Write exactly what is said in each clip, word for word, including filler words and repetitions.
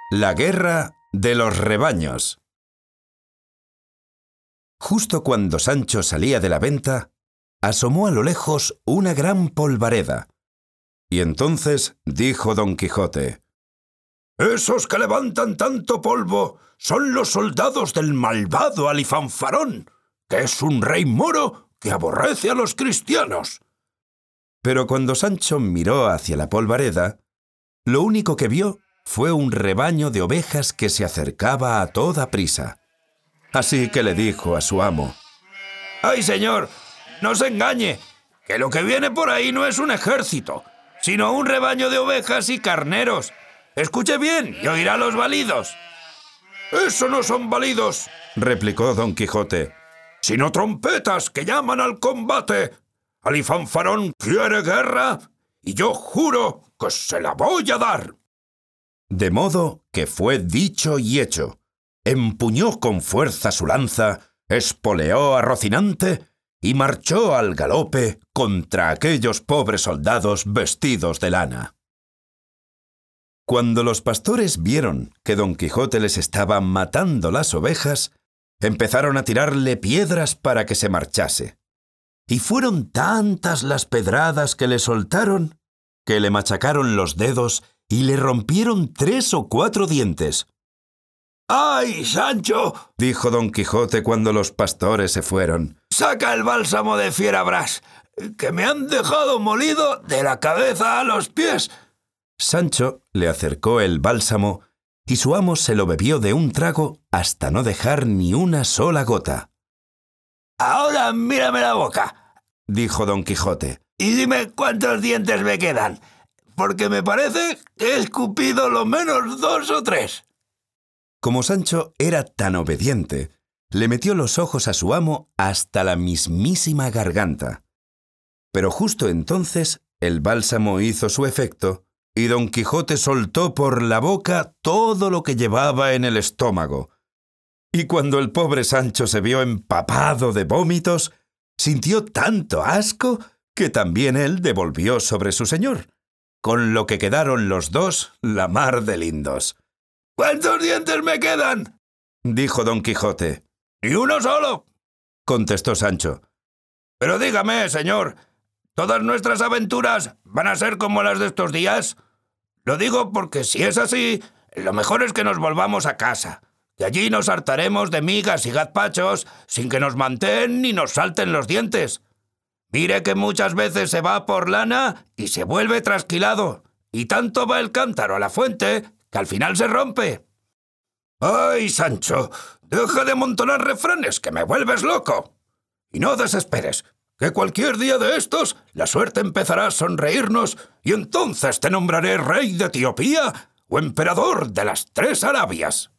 La guerra de los rebaños. Justo cuando Sancho salía de la venta, asomó a lo lejos una gran polvareda. Y entonces dijo Don Quijote: «Esos que levantan tanto polvo son los soldados del malvado Alifanfarón, que es un rey moro que aborrece a los cristianos». Pero cuando Sancho miró hacia la polvareda, lo único que vio fue un rebaño de ovejas que se acercaba a toda prisa. Así que le dijo a su amo: «¡Ay, señor, no se engañe, que lo que viene por ahí no es un ejército, sino un rebaño de ovejas y carneros! Escuche bien y oirá los balidos». «Eso no son balidos», replicó Don Quijote, «sino trompetas que llaman al combate. Alifanfarón quiere guerra y yo juro que se la voy a dar». De modo que fue dicho y hecho. Empuñó con fuerza su lanza, espoleó a Rocinante y marchó al galope contra aquellos pobres soldados vestidos de lana. Cuando los pastores vieron que Don Quijote les estaba matando las ovejas, empezaron a tirarle piedras para que se marchase. Y fueron tantas las pedradas que le soltaron, que le machacaron los dedos y le rompieron tres o cuatro dientes. «¡Ay, Sancho!», dijo Don Quijote cuando los pastores se fueron, «saca el bálsamo de Fierabrás, que me han dejado molido de la cabeza a los pies». Sancho le acercó el bálsamo y su amo se lo bebió de un trago hasta no dejar ni una sola gota. «Ahora mírame la boca», dijo Don Quijote, «y dime cuántos dientes me quedan, porque me parece que he escupido lo menos dos o tres». Como Sancho era tan obediente, le metió los ojos a su amo hasta la mismísima garganta. Pero justo entonces el bálsamo hizo su efecto y Don Quijote soltó por la boca todo lo que llevaba en el estómago. Y cuando el pobre Sancho se vio empapado de vómitos, sintió tanto asco que también él devolvió sobre su señor, con lo que quedaron los dos la mar de lindos. «¿Cuántos dientes me quedan?», dijo Don Quijote. «Ni uno solo», contestó Sancho. «Pero dígame, señor, ¿todas nuestras aventuras van a ser como las de estos días? Lo digo porque si es así, lo mejor es que nos volvamos a casa, que allí nos hartaremos de migas y gazpachos sin que nos manteen ni nos salten los dientes. Mire que muchas veces se va por lana y se vuelve trasquilado, y tanto va el cántaro a la fuente que al final se rompe». «¡Ay, Sancho! Deja de amontonar refranes, que me vuelves loco. Y no desesperes, que cualquier día de estos la suerte empezará a sonreírnos y entonces te nombraré rey de Etiopía o emperador de las tres Arabias».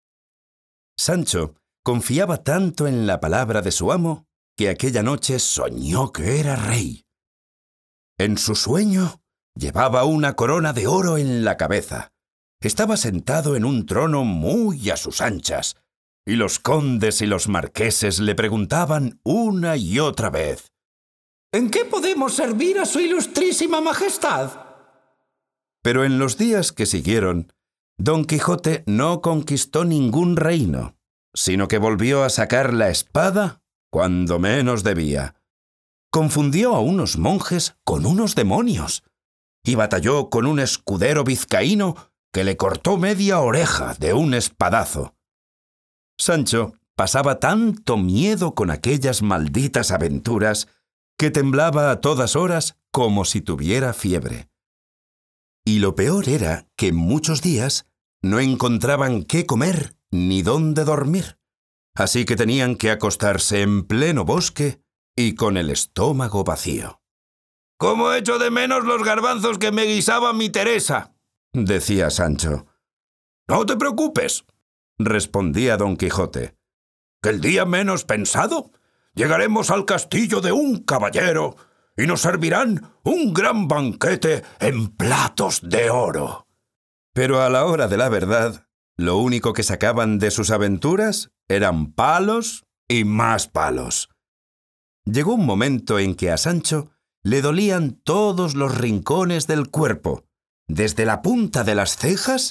Sancho confiaba tanto en la palabra de su amo que aquella noche soñó que era rey. En su sueño llevaba una corona de oro en la cabeza. Estaba sentado en un trono muy a sus anchas, y los condes y los marqueses le preguntaban una y otra vez: «¿En qué podemos servir a su ilustrísima majestad?». Pero en los días que siguieron, Don Quijote no conquistó ningún reino, sino que volvió a sacar la espada cuando menos debía. Confundió a unos monjes con unos demonios, y batalló con un escudero vizcaíno que le cortó media oreja de un espadazo. Sancho pasaba tanto miedo con aquellas malditas aventuras que temblaba a todas horas como si tuviera fiebre. Y lo peor era que muchos días no encontraban qué comer ni dónde dormir, así que tenían que acostarse en pleno bosque y con el estómago vacío. «¿Cómo echo de menos los garbanzos que me guisaba mi Teresa?», decía Sancho. «No te preocupes», respondía Don Quijote, «que el día menos pensado llegaremos al castillo de un caballero y nos servirán un gran banquete en platos de oro». Pero a la hora de la verdad, lo único que sacaban de sus aventuras eran palos y más palos. Llegó un momento en que a Sancho le dolían todos los rincones del cuerpo, desde la punta de las cejas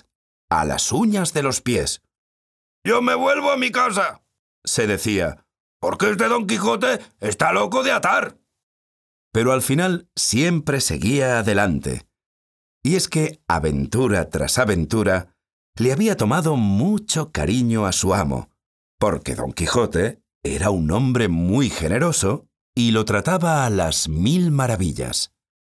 a las uñas de los pies. «Yo me vuelvo a mi casa», se decía, «porque este Don Quijote está loco de atar». Pero al final siempre seguía adelante. Y es que, aventura tras aventura, le había tomado mucho cariño a su amo, porque Don Quijote era un hombre muy generoso y lo trataba a las mil maravillas.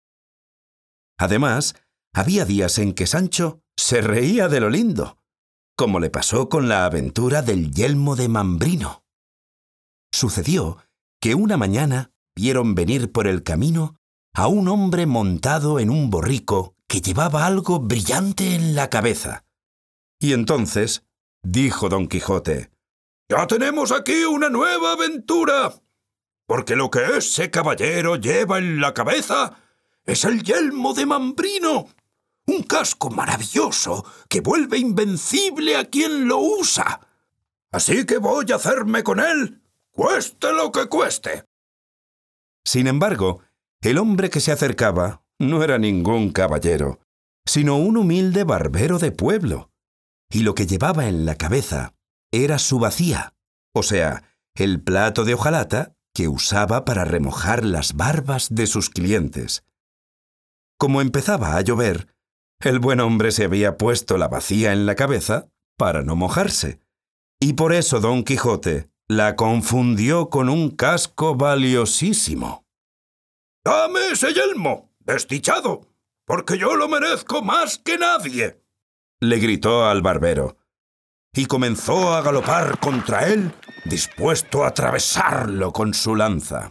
Además, había días en que Sancho se reía de lo lindo, como le pasó con la aventura del yelmo de Mambrino. Sucedió que una mañana vieron venir por el camino a un hombre montado en un borrico que llevaba algo brillante en la cabeza. Y entonces dijo Don Quijote: «Ya tenemos aquí una nueva aventura, porque lo que ese caballero lleva en la cabeza es el yelmo de Mambrino, un casco maravilloso que vuelve invencible a quien lo usa. Así que voy a hacerme con él, cueste lo que cueste». Sin embargo, el hombre que se acercaba no era ningún caballero, sino un humilde barbero de pueblo, y lo que llevaba en la cabeza era su bacía, o sea, el plato de hojalata que usaba para remojar las barbas de sus clientes. Como empezaba a llover, el buen hombre se había puesto la bacía en la cabeza para no mojarse, y por eso Don Quijote la confundió con un casco valiosísimo. «¡Dame ese yelmo, desdichado, porque yo lo merezco más que nadie!», le gritó al barbero, y comenzó a galopar contra él, dispuesto a atravesarlo con su lanza.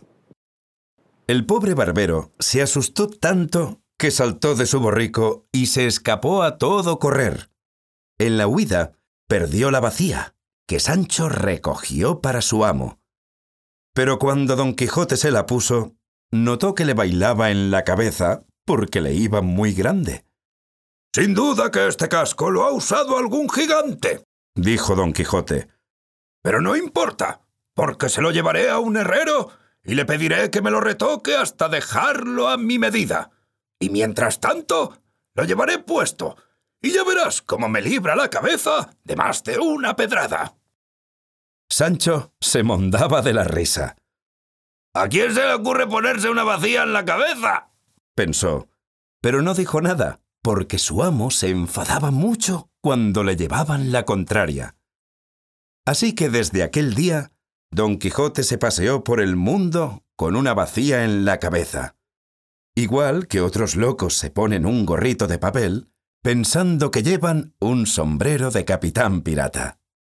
El pobre barbero se asustó tanto que saltó de su borrico y se escapó a todo correr. En la huida perdió la bacía, que Sancho recogió para su amo. Pero cuando Don Quijote se la puso, notó que le bailaba en la cabeza porque le iba muy grande. «Sin duda que este casco lo ha usado algún gigante», dijo Don Quijote. «Pero no importa, porque se lo llevaré a un herrero y le pediré que me lo retoque hasta dejarlo a mi medida. Y mientras tanto, lo llevaré puesto, y ya verás cómo me libra la cabeza de más de una pedrada». Sancho se mondaba de la risa. «¿A quién se le ocurre ponerse una bacía en la cabeza?», pensó, pero no dijo nada, porque su amo se enfadaba mucho cuando le llevaban la contraria. Así que desde aquel día, Don Quijote se paseó por el mundo con una bacía en la cabeza. Igual que otros locos se ponen un gorrito de papel, pensando que llevan un sombrero de capitán pirata.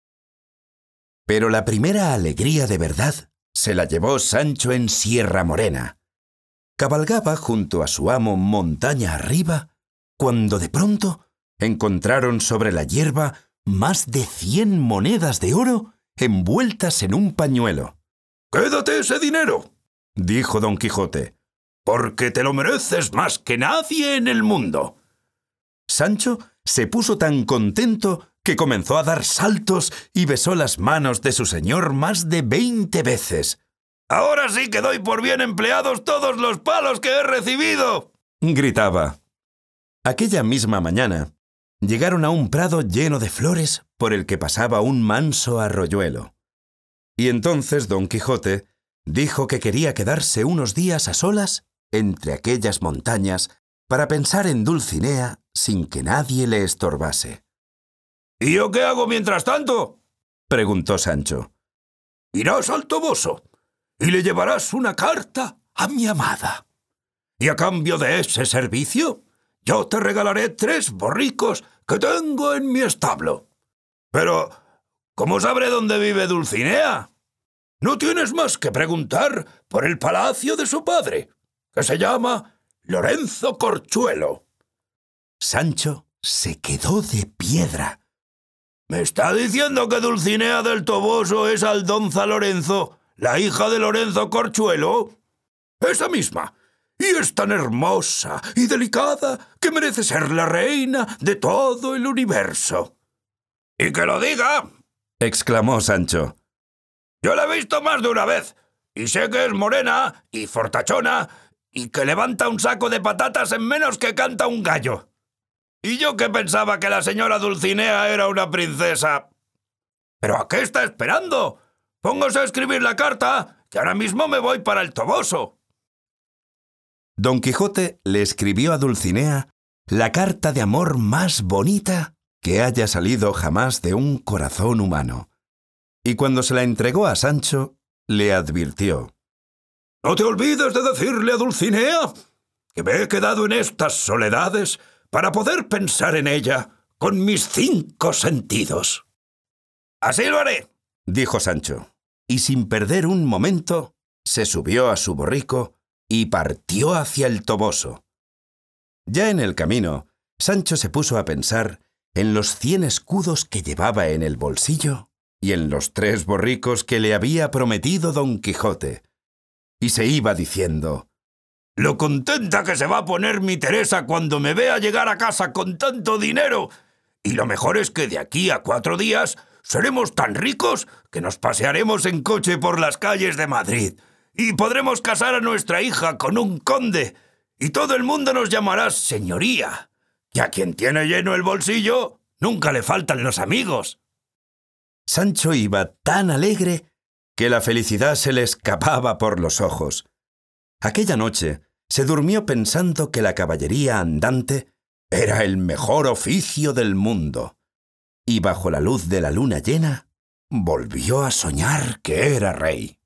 Pero la primera alegría de verdad se la llevó Sancho en Sierra Morena. Cabalgaba junto a su amo montaña arriba, cuando de pronto encontraron sobre la hierba más de cien monedas de oro envueltas en un pañuelo. «¡Quédate ese dinero!», dijo Don Quijote, «porque te lo mereces más que nadie en el mundo». Sancho se puso tan contento que comenzó a dar saltos y besó las manos de su señor más de veinte veces. «Ahora sí que doy por bien empleados todos los palos que he recibido», gritaba. Aquella misma mañana llegaron a un prado lleno de flores por el que pasaba un manso arroyuelo. Y entonces Don Quijote dijo que quería quedarse unos días a solas entre aquellas montañas para pensar en Dulcinea sin que nadie le estorbase. «¿Y yo qué hago mientras tanto?», preguntó Sancho. «Irás al Toboso y le llevarás una carta a mi amada. Y a cambio de ese servicio, yo te regalaré tres borricos que tengo en mi establo. Pero, ¿cómo sabré dónde vive Dulcinea? No tienes más que preguntar por el palacio de su padre, que se llama Lorenzo Corchuelo». Sancho se quedó de piedra. «¿Me está diciendo que Dulcinea del Toboso es Aldonza Lorenzo, la hija de Lorenzo Corchuelo? Esa misma. Y es tan hermosa y delicada que merece ser la reina de todo el universo». «¡Y que lo diga!», exclamó Sancho. «Yo la he visto más de una vez, y sé que es morena y fortachona, y que levanta un saco de patatas en menos que canta un gallo. Y yo que pensaba que la señora Dulcinea era una princesa. ¿Pero a qué está esperando? Póngase a escribir la carta, que ahora mismo me voy para el Toboso. Don Quijote le escribió a Dulcinea la carta de amor más bonita que haya salido jamás de un corazón humano. Y cuando se la entregó a Sancho, le advirtió: «No te olvides de decirle a Dulcinea que me he quedado en estas soledades para poder pensar en ella con mis cinco sentidos». «Así lo haré», dijo Sancho, y sin perder un momento se subió a su borrico y partió hacia el Toboso. Ya en el camino, Sancho se puso a pensar en los cien escudos que llevaba en el bolsillo y en los tres borricos que le había prometido Don Quijote, y se iba diciendo: «Lo contenta que se va a poner mi Teresa cuando me vea llegar a casa con tanto dinero, y lo mejor es que de aquí a cuatro días seremos tan ricos que nos pasearemos en coche por las calles de Madrid, y podremos casar a nuestra hija con un conde, y todo el mundo nos llamará señoría, que a quien tiene lleno el bolsillo nunca le faltan los amigos». Sancho iba tan alegre que la felicidad se le escapaba por los ojos. Aquella noche se durmió pensando que la caballería andante era el mejor oficio del mundo, y bajo la luz de la luna llena volvió a soñar que era rey.